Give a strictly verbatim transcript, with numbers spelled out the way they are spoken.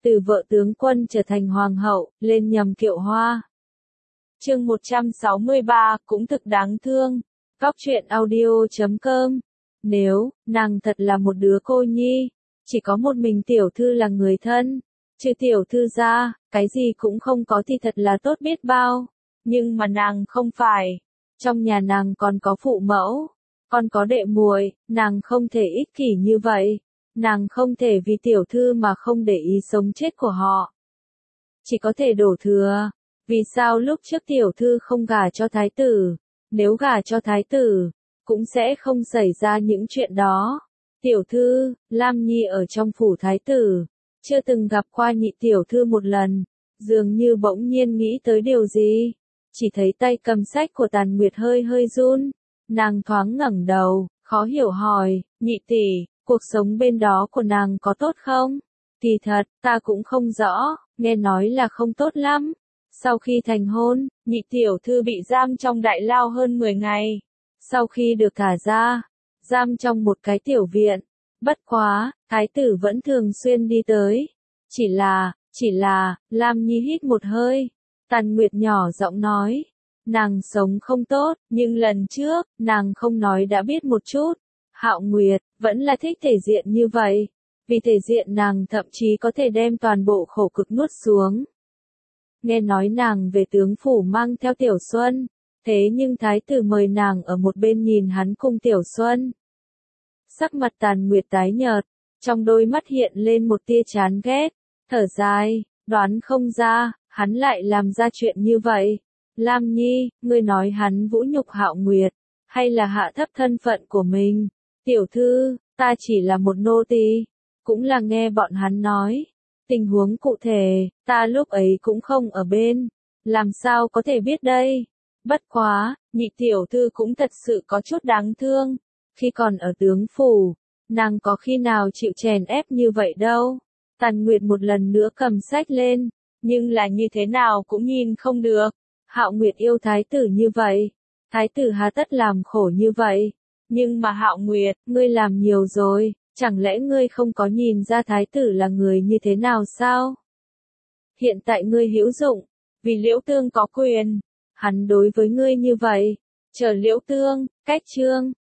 từ vợ tướng quân trở thành hoàng hậu, lên nhầm kiệu hoa. Chương một trăm sáu mươi ba, cũng thực đáng thương. Góc truyện audio chấm com. Nếu, nàng thật là một đứa cô nhi, chỉ có một mình tiểu thư là người thân, trừ tiểu thư ra, cái gì cũng không có thì thật là tốt biết bao. Nhưng mà nàng không phải. Trong nhà nàng còn có phụ mẫu, còn có đệ muội, nàng không thể ích kỷ như vậy. Nàng không thể vì tiểu thư mà không để ý sống chết của họ. Chỉ có thể đổ thừa. Vì sao lúc trước tiểu thư không gả cho thái tử? Nếu gả cho thái tử, cũng sẽ không xảy ra những chuyện đó. Tiểu thư, Lam Nhi ở trong phủ thái tử, chưa từng gặp qua nhị tiểu thư một lần, dường như bỗng nhiên nghĩ tới điều gì. Chỉ thấy tay cầm sách của Tàn Nguyệt hơi hơi run, nàng thoáng ngẩng đầu, khó hiểu hỏi, nhị tỷ, cuộc sống bên đó của nàng có tốt không? Kỳ thật, ta cũng không rõ, nghe nói là không tốt lắm. Sau khi thành hôn, nhị tiểu thư bị giam trong đại lao hơn mười ngày. Sau khi được thả ra, giam trong một cái tiểu viện. Bất quá, thái tử vẫn thường xuyên đi tới. Chỉ là, chỉ là, Lam Nhi hít một hơi. Tàn Nguyệt nhỏ giọng nói, nàng sống không tốt, nhưng lần trước, nàng không nói đã biết một chút. Hạo Nguyệt, vẫn là thích thể diện như vậy. Vì thể diện nàng thậm chí có thể đem toàn bộ khổ cực nuốt xuống. Nghe nói nàng về tướng phủ mang theo Tiểu Xuân, thế nhưng thái tử mời nàng ở một bên nhìn hắn cùng Tiểu Xuân. Sắc mặt Tàn Nguyệt tái nhợt, trong đôi mắt hiện lên một tia chán ghét, thở dài, đoán không ra, hắn lại làm ra chuyện như vậy. Lam Nhi, ngươi nói hắn vũ nhục Hạo Nguyệt, hay là hạ thấp thân phận của mình? Tiểu thư, ta chỉ là một nô tỳ, cũng là nghe bọn hắn nói. Tình huống cụ thể, ta lúc ấy cũng không ở bên, làm sao có thể biết đây? Bất quá, nhị tiểu thư cũng thật sự có chút đáng thương. Khi còn ở tướng phủ, nàng có khi nào chịu chèn ép như vậy đâu. Tàn Nguyệt một lần nữa cầm sách lên, nhưng là như thế nào cũng nhìn không được. Hạo Nguyệt yêu thái tử như vậy, thái tử hà tất làm khổ như vậy. Nhưng mà Hạo Nguyệt, ngươi làm nhiều rồi, chẳng lẽ ngươi không có nhìn ra thái tử là người như thế nào sao? Hiện tại ngươi hữu dụng, vì Liễu Tương có quyền, hắn đối với ngươi như vậy, chờ Liễu Tương, cách chương,